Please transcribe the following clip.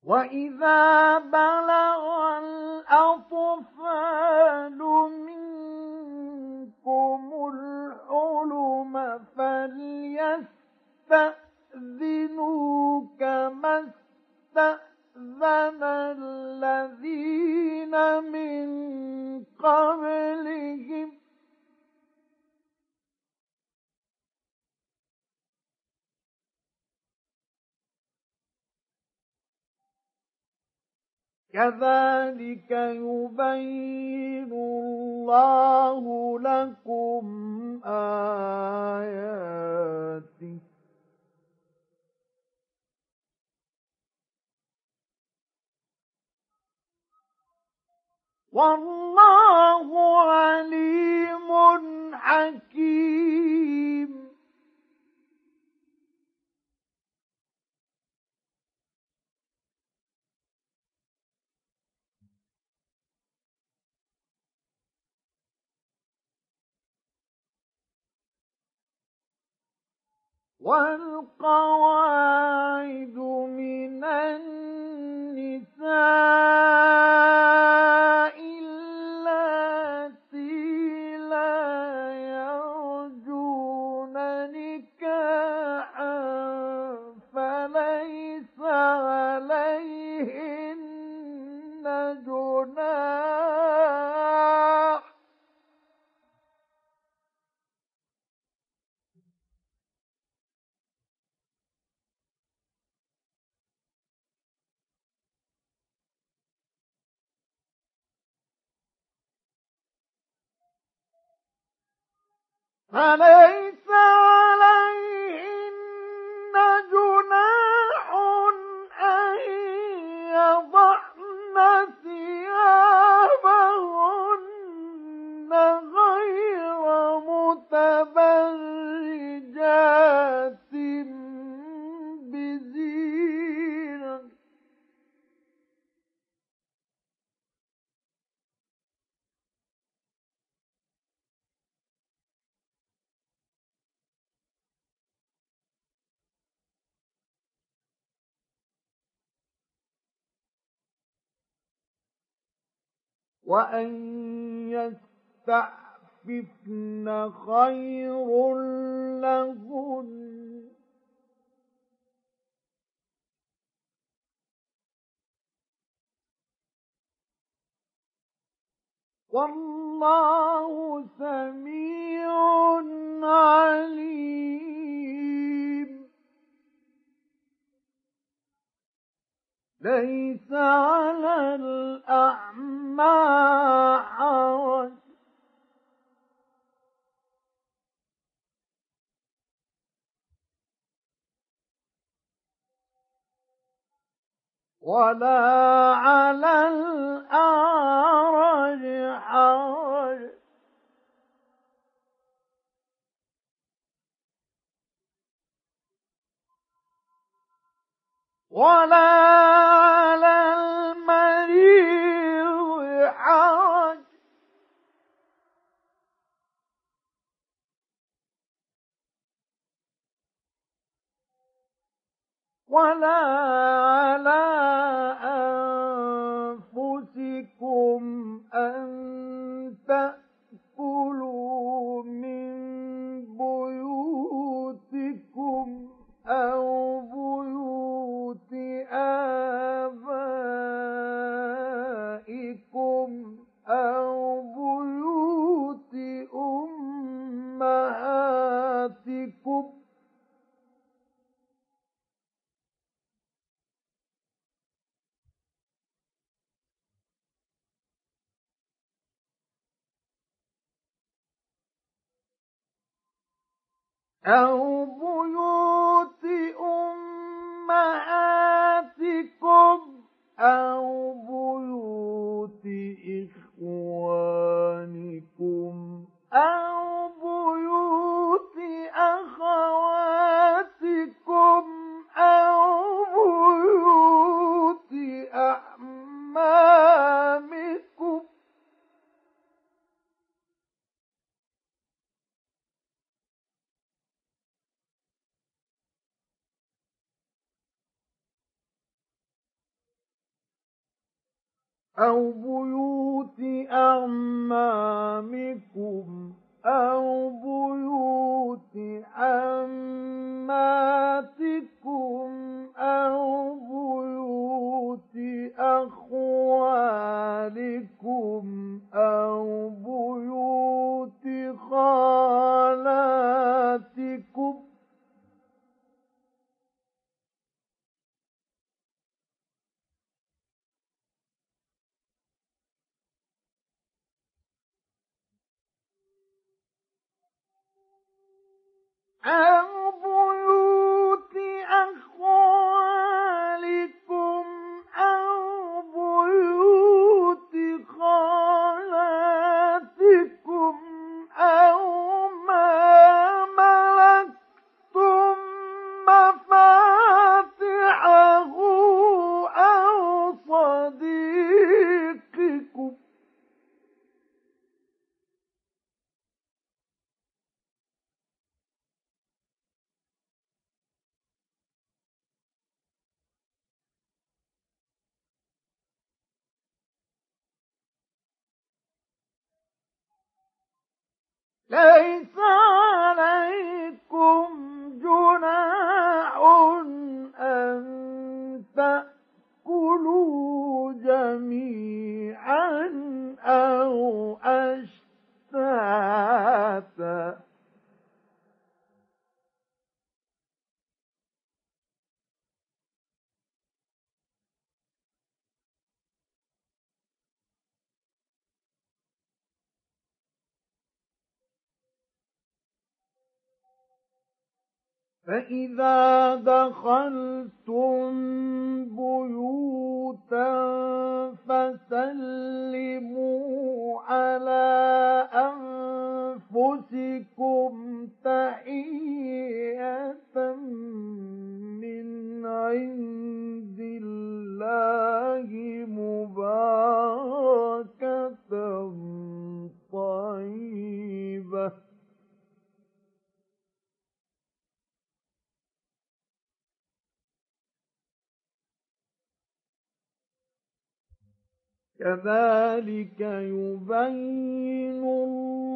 وَإِذَا بَلَغَ الْأَطْفَالُ مِنكُمُ الْحُلُمَ فَلْيَسْتَأْذِنُوا كَمَا اسْتَأْذَنَ الَّذِينَ مِن قَبْلِهِمْ ۚ كَذَلِكَ يُبَيِّنُ اللَّهُ لَكُمْ آيَاتِهِ ۗ وَاللَّهُ عَلِيمٌ حَكِيمٌ. وَالْقَوَاعِدُ مِنَ النِّسَاءِ اللَّاتِي لَا يَرْجُونَ نِكَاحًا فَلَيْسَ عَلَيْهِنَّ جُنَاحٌ أَن يَضَعْنَ ثِيَابَهُنَّ غَيْرَ مُتَبَرِّجَاتٍ بِزِينَةٍ ۖ وَأَن يَسْتَعْفِفْنَ خَيْرٌ لَّهُنَّ ۗ وَاللَّهُ سَمِيعٌ عَلِيمٌ. لَيْسَ عَلَى الْأَعْمَىٰ حَرَجٌ وَلَا عَلَى الْأَعْرَجِ حَرَجٌ وَلَا عَلَى الْمَرِيضِ حَرَجٌ وَلَا عَلَىٰ أَنفُسِكُمْ أَن تَأْكُلُوا مِن بُيُوتِكُمْ أَوْ بُيُوتِ آبَائِكُمْ أَوْ بُيُوتِ أُمَّهَاتِكُمْ أَوْ بُيُوتِ إِخْوَانِكُمْ أَوْ بُيُوتِ أَخَوَاتِكُمْ أَوْ بُيُوتِ أَعْمَامِكُمْ أو بيوت أعمامكم أو بيوت عماتكم أو بيوت أخوالكم أو بيوت خالاتكم أو بيوت أخوالكم أو بيوت خالاتكم أو ما ملكتم مفاتحه أو صديقكم ليس عليكم جناح أن تأكلوا جميعا أو أشتاتا فإذا دخلتم بيوتا فسلموا على أنفسكم تحية من عند الله مباركة طيبة كذلك يبين